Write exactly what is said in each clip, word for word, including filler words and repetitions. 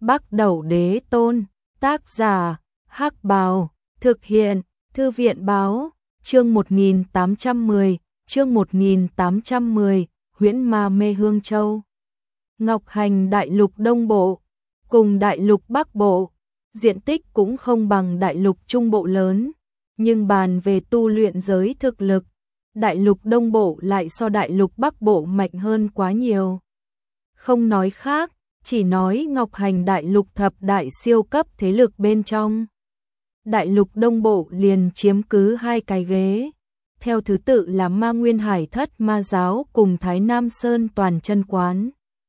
Bắc Đẩu Đế Tôn, tác giả, Hắc Bào, thực hiện, Thư viện Báo, chương một nghìn tám trăm mười, chương một nghìn tám trăm mười, Huyễn Ma Mê Hương Châu. Ngọc Hành đại lục Đông Bộ, cùng đại lục Bắc Bộ, diện tích cũng không bằng đại lục Trung Bộ lớn, nhưng bàn về tu luyện giới thực lực, đại lục Đông Bộ lại so đại lục Bắc Bộ mạnh hơn quá nhiều. Không nói khác, chỉ nói Ngọc Hành đại lục thập đại siêu cấp thế lực bên trong. Đại lục Đông Bộ liền chiếm cứ hai cái ghế, theo thứ tự là Ma Nguyên Hải Thất Ma Giáo cùng Thái Nam Sơn Toàn Chân Quán.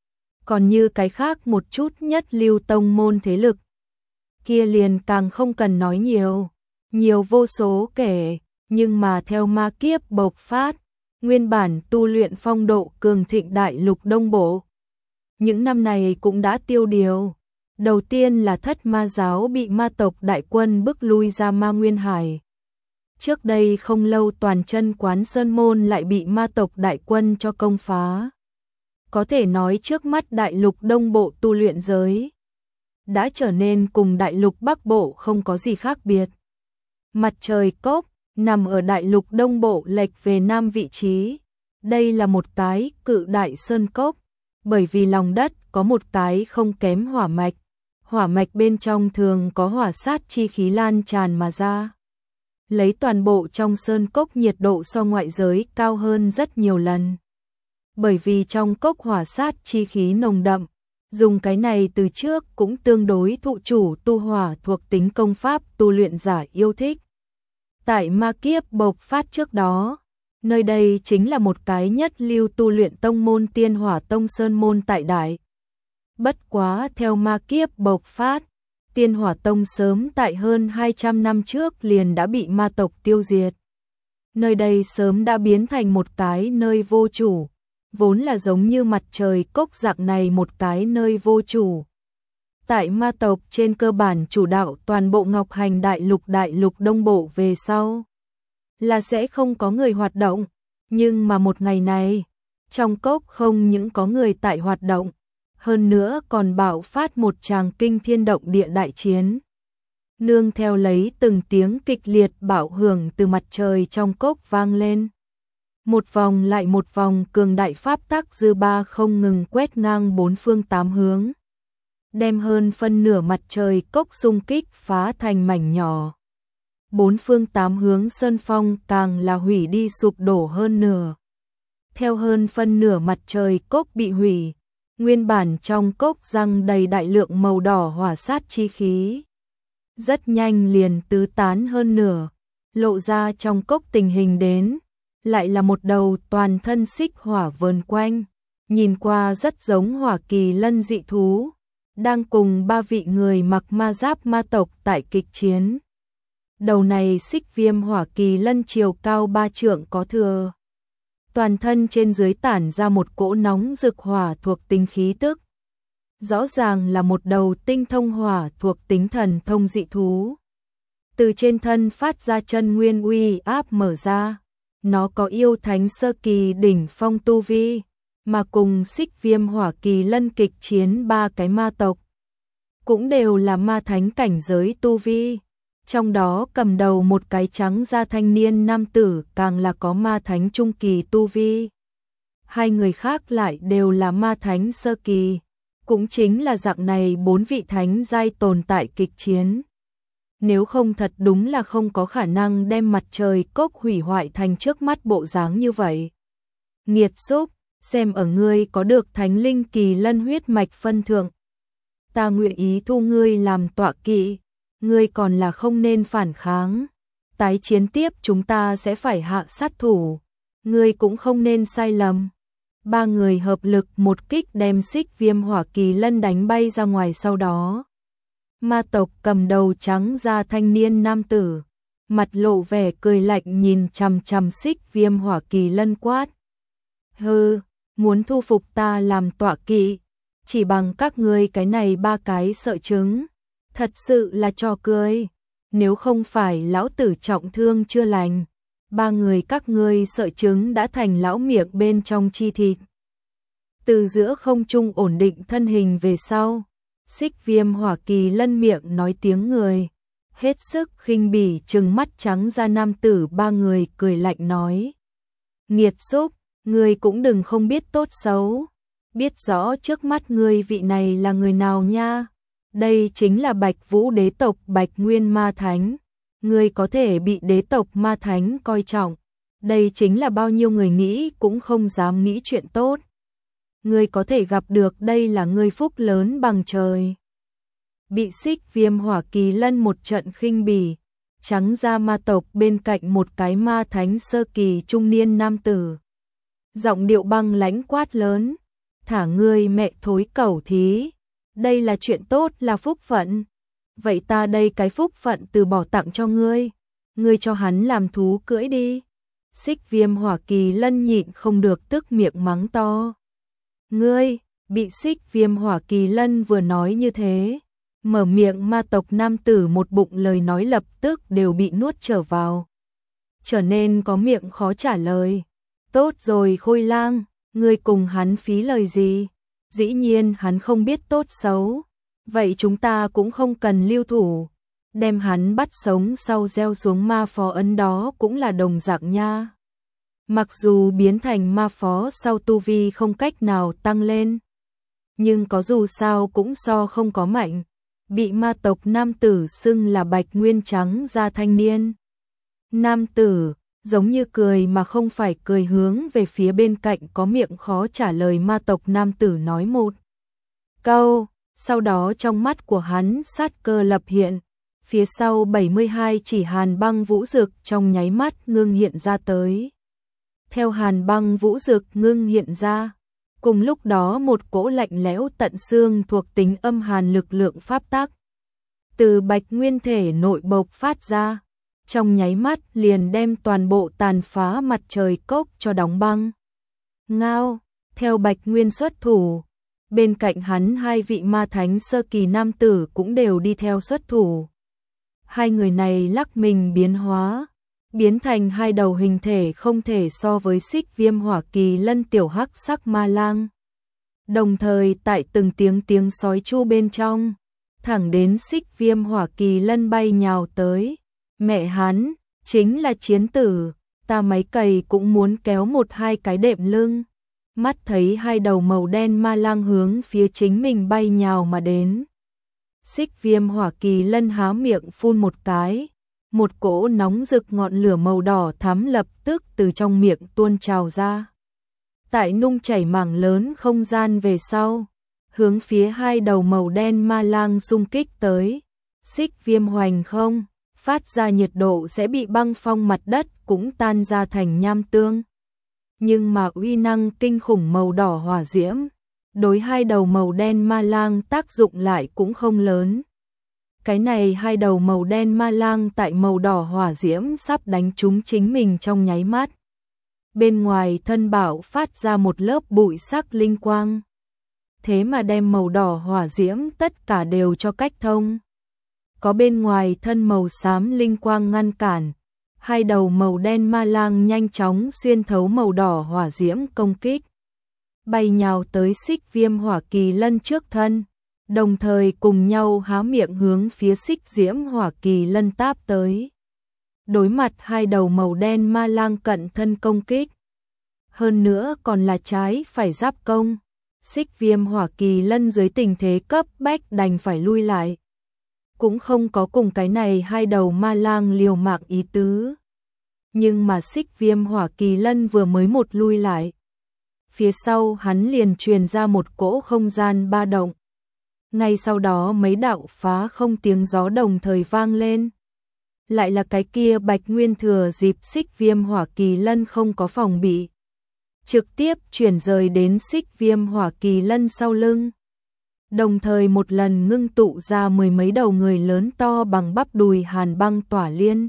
Còn như cái khác một chút nhất lưu tông môn thế lực, kia liền càng không cần nói nhiều, nhiều vô số kể, nhưng mà theo ma kiếp bộc phát, nguyên bản tu luyện phong độ cường thịnh đại lục Đông Bộ. Những năm này cũng đã tiêu điều. Đầu tiên là Thất Ma Giáo bị ma tộc đại quân bức lui ra Ma Nguyên Hải. Trước đây không lâu Toàn Chân Quán Sơn Môn lại bị ma tộc đại quân cho công phá. Có thể nói trước mắt đại lục Đông Bộ tu luyện giới đã trở nên cùng đại lục Bắc Bộ không có gì khác biệt. Mặt trời cốc nằm ở đại lục Đông Bộ lệch về nam vị trí. Đây là một cái cự đại sơn cốc, bởi vì lòng đất có một cái không kém hỏa mạch. Hỏa mạch bên trong thường có hỏa sát chi khí lan tràn mà ra. Lấy toàn bộ trong sơn cốc nhiệt độ so ngoại giới cao hơn rất nhiều lần. Bởi vì trong cốc hỏa sát chi khí nồng đậm, dùng cái này từ trước cũng tương đối thụ chủ tu hỏa thuộc tính công pháp tu luyện giả yêu thích. Tại ma kiếp bộc phát trước đó, nơi đây chính là một cái nhất lưu tu luyện tông môn Tiên Hỏa Tông Sơn Môn tại đại. Bất quá theo ma kiếp bộc phát, Tiên Hỏa Tông sớm tại hơn hai trăm năm trước liền đã bị ma tộc tiêu diệt. Nơi đây sớm đã biến thành một cái nơi vô chủ, vốn là giống như mặt trời cốc dạng này một cái nơi vô chủ. Tại ma tộc trên cơ bản chủ đạo toàn bộ Ngọc Hành đại lục đại lục Đông Bộ về sau, là sẽ không có người hoạt động, nhưng mà một ngày này, trong cốc không những có người tại hoạt động, hơn nữa còn bạo phát một tràng kinh thiên động địa đại chiến. Nương theo lấy từng tiếng kịch liệt bạo hưởng từ mặt trời trong cốc vang lên. Một vòng lại một vòng cường đại pháp tắc dư ba không ngừng quét ngang bốn phương tám hướng, đem hơn phân nửa mặt trời cốc xung kích phá thành mảnh nhỏ. Bốn phương tám hướng sơn phong càng là hủy đi sụp đổ hơn nửa. Theo hơn phân nửa mặt trời cốc bị hủy, nguyên bản trong cốc răng đầy đại lượng màu đỏ hỏa sát chi khí. Rất nhanh liền tứ tán hơn nửa, lộ ra trong cốc tình hình đến, lại là một đầu toàn thân xích hỏa vờn quanh, nhìn qua rất giống hỏa kỳ lân dị thú, đang cùng ba vị người mặc ma giáp ma tộc tại kịch chiến. Đầu này xích viêm hỏa kỳ lân chiều cao ba trượng có thừa. Toàn thân trên dưới tản ra một cỗ nóng rực hỏa thuộc tính khí tức. Rõ ràng là một đầu tinh thông hỏa thuộc tính thần thông dị thú. Từ trên thân phát ra chân nguyên uy áp mở ra. Nó có yêu thánh sơ kỳ đỉnh phong tu vi, mà cùng xích viêm hỏa kỳ lân kịch chiến ba cái ma tộc. Cũng đều là ma thánh cảnh giới tu vi. Trong đó cầm đầu một cái trắng da thanh niên nam tử càng là có ma thánh trung kỳ tu vi. Hai người khác lại đều là ma thánh sơ kỳ. Cũng chính là dạng này bốn vị thánh giai tồn tại kịch chiến. Nếu không thật đúng là không có khả năng đem mặt trời cốc hủy hoại thành trước mắt bộ dáng như vậy. Nghiệt xúc, xem ở ngươi có được thánh linh kỳ lân huyết mạch phân thượng. Ta nguyện ý thu ngươi làm tọa kỵ. Ngươi còn là không nên phản kháng. Tái chiến tiếp chúng ta sẽ phải hạ sát thủ. Ngươi cũng không nên sai lầm. Ba người hợp lực một kích đem xích viêm hỏa kỳ lân đánh bay ra ngoài sau đó. Ma tộc cầm đầu trắng da thanh niên nam tử, mặt lộ vẻ cười lạnh nhìn chằm chằm xích viêm hỏa kỳ lân quát. Hừ, muốn thu phục ta làm tọa kỵ, chỉ bằng các ngươi cái này ba cái sợ trứng. Thật sự là trò cười, nếu không phải lão tử trọng thương chưa lành, ba người các ngươi sợ trứng đã thành lão miệng bên trong chi thịt. Từ giữa không trung ổn định thân hình về sau, Xích Viêm Hỏa Kỳ Lân miệng nói tiếng người, hết sức khinh bỉ trừng mắt trắng ra nam tử ba người cười lạnh nói. Nghiệt xúc, ngươi cũng đừng không biết tốt xấu, biết rõ trước mắt ngươi vị này là người nào nha. Đây chính là Bạch Vũ đế tộc Bạch Nguyên Ma Thánh, ngươi có thể bị đế tộc Ma Thánh coi trọng, đây chính là bao nhiêu người nghĩ cũng không dám nghĩ chuyện tốt. Ngươi có thể gặp được đây là ngươi phúc lớn bằng trời. Bị Xích Viêm Hỏa Kỳ Lân một trận khinh bỉ, trắng ra ma tộc bên cạnh một cái ma thánh sơ kỳ trung niên nam tử. Giọng điệu băng lãnh quát lớn, thả ngươi mẹ thối cẩu thí, đây là chuyện tốt là phúc phận. Vậy ta đây cái phúc phận từ bỏ tặng cho ngươi, ngươi cho hắn làm thú cưỡi đi. Xích Viêm Hỏa Kỳ Lân nhịn không được tức miệng mắng to. Ngươi, bị Xích Viêm Hỏa Kỳ Lân vừa nói như thế, mở miệng ma tộc nam tử một bụng lời nói lập tức đều bị nuốt trở vào. Trở nên có miệng khó trả lời. Tốt rồi Khôi Lang, ngươi cùng hắn phí lời gì? Dĩ nhiên hắn không biết tốt xấu. Vậy chúng ta cũng không cần lưu thủ. Đem hắn bắt sống sau gieo xuống ma phó ấn đó cũng là đồng dạng nha. Mặc dù biến thành ma phó sau tu vi không cách nào tăng lên, nhưng có dù sao cũng so không có mạnh. Bị ma tộc nam tử xưng là Bạch Nguyên trắng da thanh niên. Nam tử, giống như cười mà không phải cười hướng về phía bên cạnh có miệng khó trả lời ma tộc nam tử nói một câu, sau đó trong mắt của hắn sát cơ lập hiện, phía sau bảy mươi hai chỉ hàn băng vũ dực trong nháy mắt ngưng hiện ra tới. Theo hàn băng vũ dực ngưng hiện ra, cùng lúc đó một cỗ lạnh lẽo tận xương thuộc tính âm hàn lực lượng pháp tắc từ Bạch Nguyên thể nội bộc phát ra, trong nháy mắt liền đem toàn bộ tàn phá mặt trời cốc cho đóng băng. Ngao, theo Bạch Nguyên xuất thủ, bên cạnh hắn hai vị ma thánh sơ kỳ nam tử cũng đều đi theo xuất thủ. Hai người này lắc mình biến hóa, biến thành hai đầu hình thể không thể so với Xích Viêm Hỏa Kỳ Lân tiểu hắc sắc ma lang. Đồng thời tại từng tiếng tiếng sói chu bên trong, thẳng đến Xích Viêm Hỏa Kỳ Lân bay nhào tới. Mẹ hắn, chính là chiến tử, ta máy cày cũng muốn kéo một hai cái đệm lưng. Mắt thấy hai đầu màu đen ma lang hướng phía chính mình bay nhào mà đến. Xích Viêm Hỏa Kỳ Lân há miệng phun một cái, một cỗ nóng rực ngọn lửa màu đỏ thắm lập tức từ trong miệng tuôn trào ra. Tại nung chảy mảng lớn không gian về sau, hướng phía hai đầu màu đen ma lang xung kích tới. Xích Viêm hoành không, phát ra nhiệt độ sẽ bị băng phong mặt đất cũng tan ra thành nham tương. Nhưng mà uy năng kinh khủng màu đỏ hỏa diễm, đối hai đầu màu đen ma lang tác dụng lại cũng không lớn. Cái này hai đầu màu đen ma lang tại màu đỏ hỏa diễm sắp đánh trúng chính mình trong nháy mắt. Bên ngoài thân bảo phát ra một lớp bụi sắc linh quang. Thế mà đem màu đỏ hỏa diễm tất cả đều cho cách thông. Có bên ngoài thân màu xám linh quang ngăn cản, hai đầu màu đen ma lang nhanh chóng xuyên thấu màu đỏ hỏa diễm công kích, bay nhào tới Xích Viêm Hỏa Kỳ Lân trước thân, đồng thời cùng nhau há miệng hướng phía Xích Diễm Hỏa Kỳ Lân táp tới. Đối mặt hai đầu màu đen ma lang cận thân công kích, hơn nữa còn là trái phải giáp công, Xích Viêm Hỏa Kỳ Lân dưới tình thế cấp bách đành phải lui lại. Cũng không có cùng cái này hai đầu ma lang liều mạng ý tứ. Nhưng mà Xích Viêm Hỏa Kỳ Lân vừa mới một lui lại, phía sau hắn liền truyền ra một cỗ không gian ba động. Ngay sau đó mấy đạo phá không tiếng gió đồng thời vang lên. Lại là cái kia Bạch Nguyên thừa dịp Xích Viêm Hỏa Kỳ Lân không có phòng bị, trực tiếp chuyển rời đến Xích Viêm Hỏa Kỳ Lân sau lưng. Đồng thời một lần ngưng tụ ra mười mấy đầu người lớn to bằng bắp đùi hàn băng tỏa liên,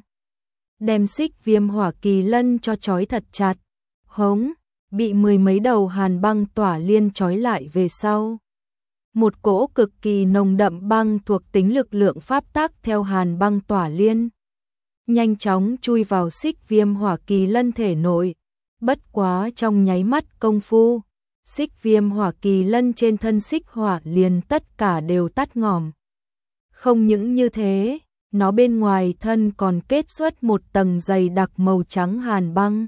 đem Xích Viêm Hỏa Kỳ Lân cho trói thật chặt. Hống, bị mười mấy đầu hàn băng tỏa liên trói lại về sau, một cỗ cực kỳ nồng đậm băng thuộc tính lực lượng pháp tắc theo hàn băng tỏa liên nhanh chóng chui vào Xích Viêm Hỏa Kỳ Lân thể nội. Bất quá trong nháy mắt công phu, xích viêm hỏa kỳ lân trên thân xích hỏa liền tất cả đều tắt ngòm. Không những như thế, nó bên ngoài thân còn kết xuất một tầng dày đặc màu trắng hàn băng.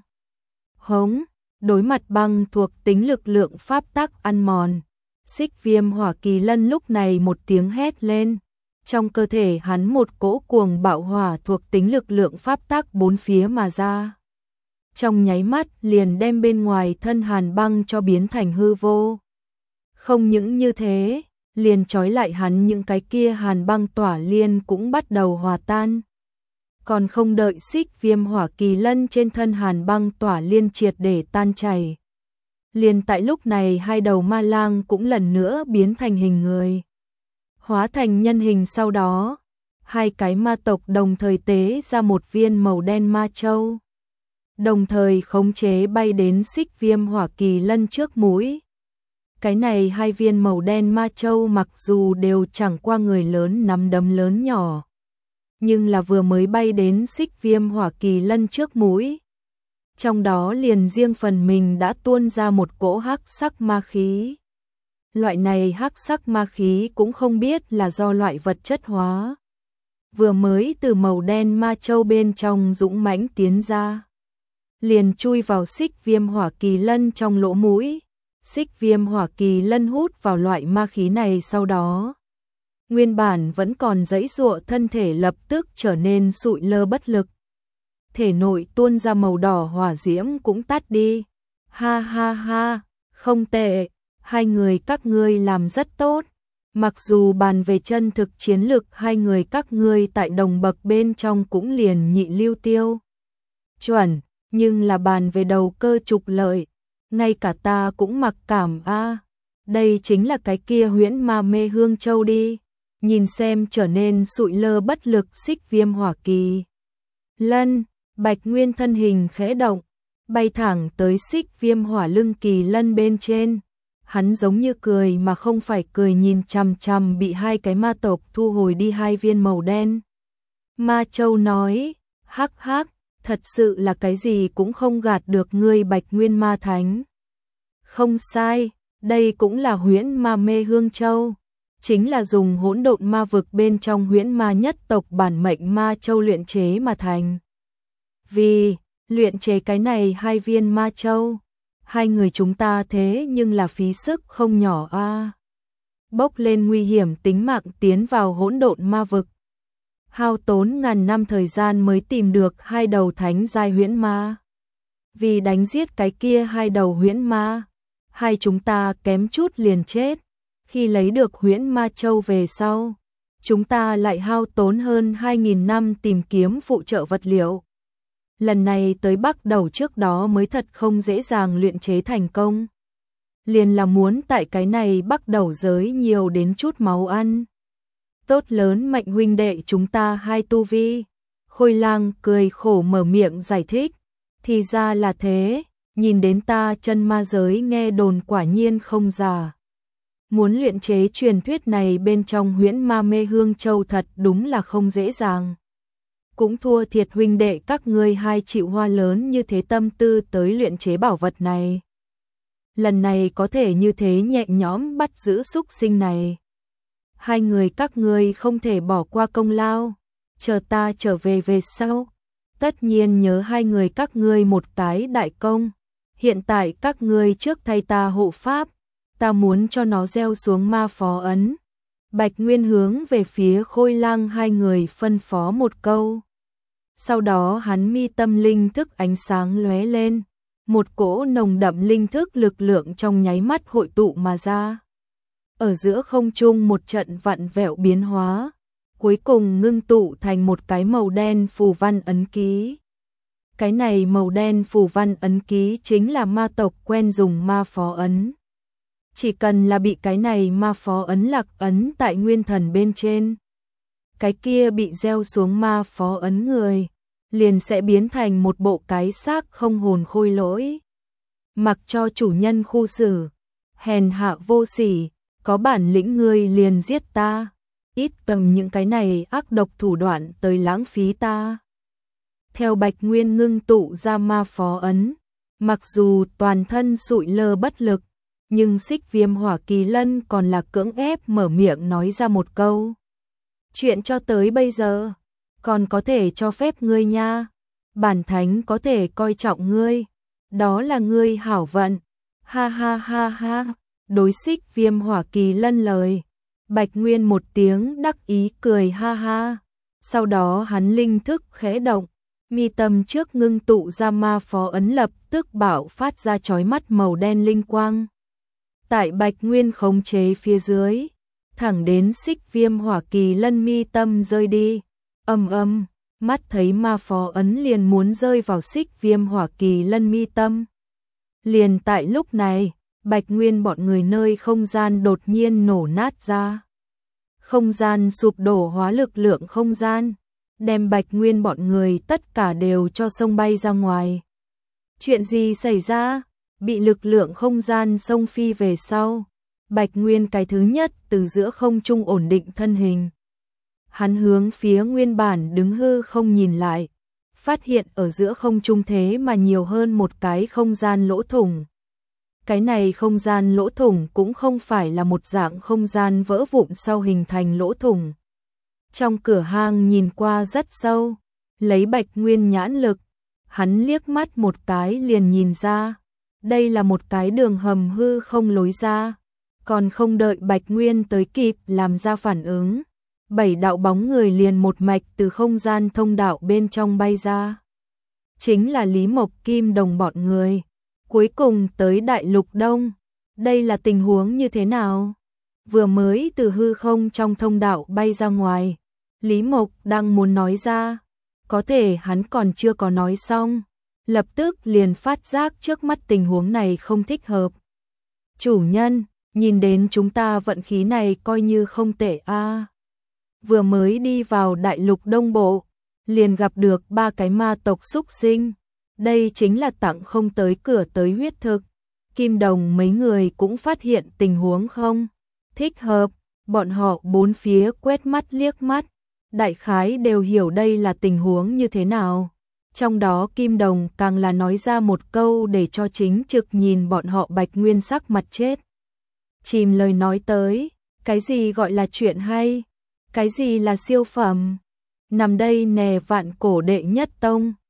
Hống, đối mặt băng thuộc tính lực lượng pháp tắc ăn mòn. Xích viêm hỏa kỳ lân lúc này một tiếng hét lên. Trong cơ thể hắn một cỗ cuồng bạo hỏa thuộc tính lực lượng pháp tắc bốn phía mà ra. Trong nháy mắt liền đem bên ngoài thân hàn băng cho biến thành hư vô. Không những như thế, liền trói lại hắn những cái kia hàn băng tỏa liên cũng bắt đầu hòa tan. Còn không đợi xích viêm hỏa kỳ lân trên thân hàn băng tỏa liên triệt để tan chảy. Liền tại lúc này hai đầu ma lang cũng lần nữa biến thành hình người. Hóa thành nhân hình sau đó, hai cái ma tộc đồng thời tế ra một viên màu đen ma châu. Đồng thời khống chế bay đến xích viêm hỏa kỳ lân trước mũi. Cái này hai viên màu đen ma châu mặc dù đều chẳng qua người lớn nắm đấm lớn nhỏ. Nhưng là vừa mới bay đến xích viêm hỏa kỳ lân trước mũi. Trong đó liền riêng phần mình đã tuôn ra một cỗ hắc sắc ma khí. Loại này hắc sắc ma khí cũng không biết là do loại vật chất hóa. Vừa mới từ màu đen ma châu bên trong dũng mãnh tiến ra. Liền chui vào xích viêm hỏa kỳ lân trong lỗ mũi. Xích viêm hỏa kỳ lân hút vào loại ma khí này sau đó. Nguyên bản vẫn còn giãy giụa thân thể lập tức trở nên sụi lơ bất lực. Thể nội tuôn ra màu đỏ hỏa diễm cũng tắt đi. Ha ha ha, không tệ, hai người các ngươi làm rất tốt. Mặc dù bàn về chân thực chiến lực hai người các ngươi tại đồng bậc bên trong cũng liền nhị lưu tiêu. Chuẩn, nhưng là bàn về đầu cơ trục lợi. Ngay cả ta cũng mặc cảm a. À, đây chính là cái kia huyễn ma mê hương châu đi. Nhìn xem trở nên sụi lơ bất lực xích viêm hỏa kỳ lân, Bạch Nguyên thân hình khẽ động, bay thẳng tới xích viêm hỏa lưng kỳ lân bên trên. Hắn giống như cười mà không phải cười nhìn chằm chằm bị hai cái ma tộc thu hồi đi hai viên màu đen. Ma Châu nói, hắc hắc, thật sự là cái gì cũng không gạt được ngươi Bạch Nguyên ma thánh. Không sai, đây cũng là huyễn ma mê hương châu. Chính là dùng hỗn độn ma vực bên trong huyễn ma nhất tộc bản mệnh ma châu luyện chế mà thành. Vì luyện chế cái này hai viên ma châu, hai người chúng ta thế nhưng là phí sức không nhỏ a. À. Bốc lên nguy hiểm tính mạng tiến vào hỗn độn ma vực. Hao tốn ngàn năm thời gian mới tìm được hai đầu thánh giai huyễn ma. Vì đánh giết cái kia hai đầu huyễn ma, hai chúng ta kém chút liền chết. Khi lấy được huyễn ma châu về sau, chúng ta lại hao tốn hơn hai nghìn năm tìm kiếm phụ trợ vật liệu. Lần này tới Bắc Đầu trước đó mới thật không dễ dàng luyện chế thành công. Liền là muốn tại cái này Bắc Đầu giới nhiều đến chút máu ăn. Tốt lớn mạnh huynh đệ chúng ta hai tu vi. Khôi Lang cười khổ mở miệng giải thích. Thì ra là thế, nhìn đến ta chân ma giới nghe đồn quả nhiên không giả. Muốn luyện chế truyền thuyết này bên trong huyễn ma mê hương châu thật đúng là không dễ dàng. Cũng thua thiệt huynh đệ các ngươi hai chịu hoa lớn như thế tâm tư tới luyện chế bảo vật này. Lần này có thể như thế nhẹ nhõm bắt giữ xúc sinh này. Hai người các ngươi không thể bỏ qua công lao. Chờ ta trở về về sau. Tất nhiên nhớ hai người các ngươi một cái đại công. Hiện tại các ngươi trước thay ta hộ pháp. Ta muốn cho nó gieo xuống ma phó ấn. Bạch Nguyên hướng về phía Khôi Lang hai người phân phó một câu. Sau đó hắn mi tâm linh thức ánh sáng lóe lên. Một cỗ nồng đậm linh thức lực lượng trong nháy mắt hội tụ mà ra. Ở giữa không trung một trận vặn vẹo biến hóa. Cuối cùng ngưng tụ thành một cái màu đen phù văn ấn ký. Cái này màu đen phù văn ấn ký chính là ma tộc quen dùng ma phó ấn. Chỉ cần là bị cái này ma phó ấn lạc ấn tại nguyên thần bên trên. Cái kia bị gieo xuống ma phó ấn người, liền sẽ biến thành một bộ cái xác không hồn khôi lỗi. Mặc cho chủ nhân khu xử, hèn hạ vô sỉ, có bản lĩnh ngươi liền giết ta. Ít tầm những cái này ác độc thủ đoạn tới lãng phí ta. Theo Bạch Nguyên ngưng tụ ra ma phó ấn, mặc dù toàn thân sụi lơ bất lực, nhưng Xích Viêm Hỏa Kỳ Lân còn là cưỡng ép mở miệng nói ra một câu. Chuyện cho tới bây giờ, còn có thể cho phép ngươi nha. Bản thánh có thể coi trọng ngươi, đó là ngươi hảo vận. Ha ha ha ha, đối Xích Viêm Hỏa Kỳ Lân lời. Bạch Nguyên một tiếng đắc ý cười ha ha. Sau đó hắn linh thức khẽ động, mi tâm trước ngưng tụ ra ma phó ấn lập tức bạo phát ra chói mắt màu đen linh quang. Tại Bạch Nguyên khống chế phía dưới, thẳng đến Xích Viêm Hỏa Kỳ Lân mi tâm rơi đi. Âm âm, mắt thấy ma phó ấn liền muốn rơi vào Xích Viêm Hỏa Kỳ Lân mi tâm. Liền tại lúc này, Bạch Nguyên bọn người nơi không gian đột nhiên nổ nát ra. Không gian sụp đổ hóa lực lượng không gian, đem Bạch Nguyên bọn người tất cả đều cho xông bay ra ngoài. Chuyện gì xảy ra? Bị lực lượng không gian xông phi về sau. Bạch Nguyên cái thứ nhất từ giữa không trung ổn định thân hình. Hắn hướng phía nguyên bản đứng hư không nhìn lại, phát hiện ở giữa không trung thế mà nhiều hơn một cái không gian lỗ thủng. Cái này không gian lỗ thủng cũng không phải là một dạng không gian vỡ vụn sau hình thành lỗ thủng. Trong cửa hang nhìn qua rất sâu, lấy Bạch Nguyên nhãn lực, hắn liếc mắt một cái liền nhìn ra, đây là một cái đường hầm hư không lối ra. Còn không đợi Bạch Nguyên tới kịp làm ra phản ứng, bảy đạo bóng người liền một mạch từ không gian thông đạo bên trong bay ra. Chính là Lý Mộc Kim Đồng bọn người. Cuối cùng tới Đại Lục Đông. Đây là tình huống như thế nào? Vừa mới từ hư không trong thông đạo bay ra ngoài, Lý Mộc đang muốn nói ra, có thể hắn còn chưa có nói xong, lập tức liền phát giác trước mắt tình huống này không thích hợp. Chủ nhân, nhìn đến chúng ta vận khí này coi như không tệ a. À. Vừa mới đi vào Đại Lục Đông Bộ, liền gặp được ba cái ma tộc xúc sinh. Đây chính là tặng không tới cửa tới huyết thực. Kim Đồng mấy người cũng phát hiện tình huống không thích hợp, bọn họ bốn phía quét mắt liếc mắt, đại khái đều hiểu đây là tình huống như thế nào. Trong đó Kim Đồng càng là nói ra một câu để cho chính trực nhìn bọn họ Bạch Nguyên sắc mặt chết. Chìm lời nói tới, cái gì gọi là chuyện hay, cái gì là siêu phẩm, nằm đây nè vạn cổ đệ nhất tông.